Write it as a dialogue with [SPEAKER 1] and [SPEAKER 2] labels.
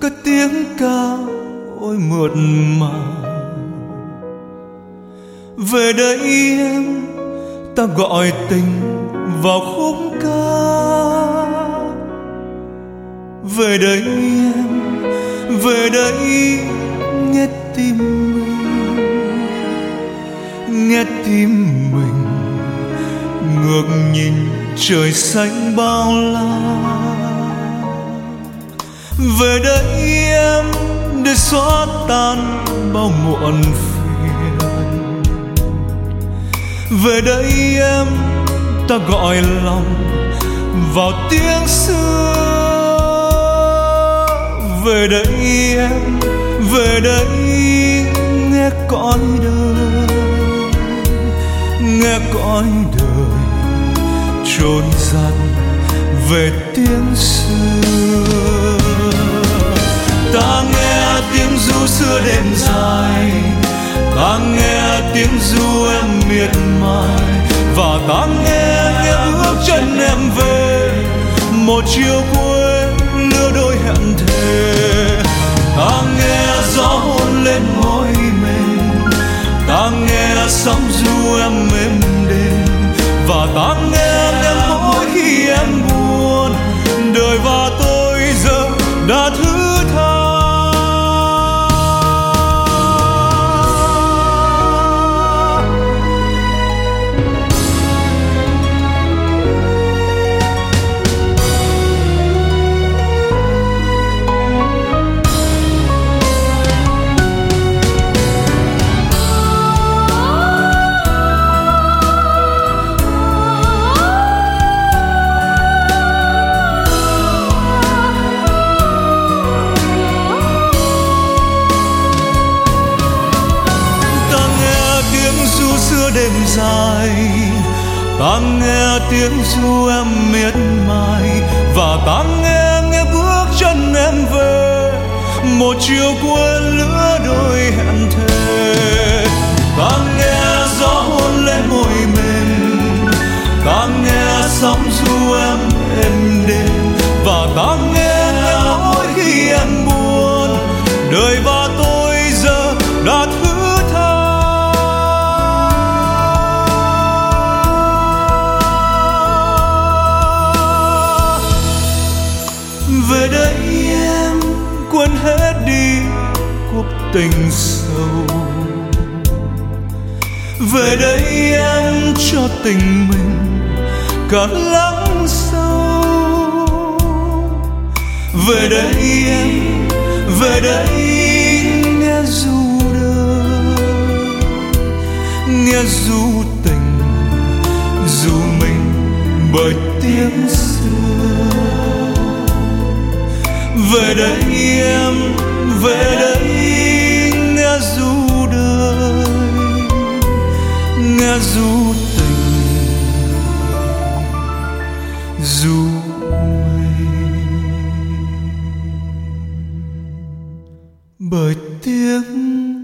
[SPEAKER 1] cất tiếng ca ôi mượt mà. Về đây em, ta gọi tình vào khúc ca. Về đây em, về đây nghe tim mình, nghe tim mình ngước nhìn trời xanh bao la. Về đây em, để xóa tan bao muộn phiền. Về đây em, ta gọi lòng vào tiếng xưa. Về đây em, về đây nghe cõi đời, nghe cõi đời trôi dạt về tiếng xưa. Ta nghe tiếng ru xưa đêm dài, ta nghe tiếng ru em miệt mài, và ta nghe bước chân em về một chiều cuối lứa đôi hẹn thề. Ta nghe gió hôn lên môi mình, ta nghe sóng ru em êm đềm, và ta nghe mỗi khi em buồn. Đời và tôi giờ đã thứ tha. Đêm dài, ta nghe tiếng ru em miệt mài, và ta nghe bước chân em về một chiều cuối lứa đôi hẹn thề. Ta nghe gió hôn lên môi mình, ta nghe sóng ru em êm đềm, và ta nghe mỗi khi em buồn. Đời và tôi giờ đã thứ tha. Về đây em, quên hết đi cuộc tình sâu. Về đây em, cho tình mình cả lắng sâu. Về đây em, về đây nghe ru đời, nghe ru tình, ru mình bởi tiếng xưa. Về đây em, về đây nghe ru đời, nghe ru tình, ru mình bởi tiếng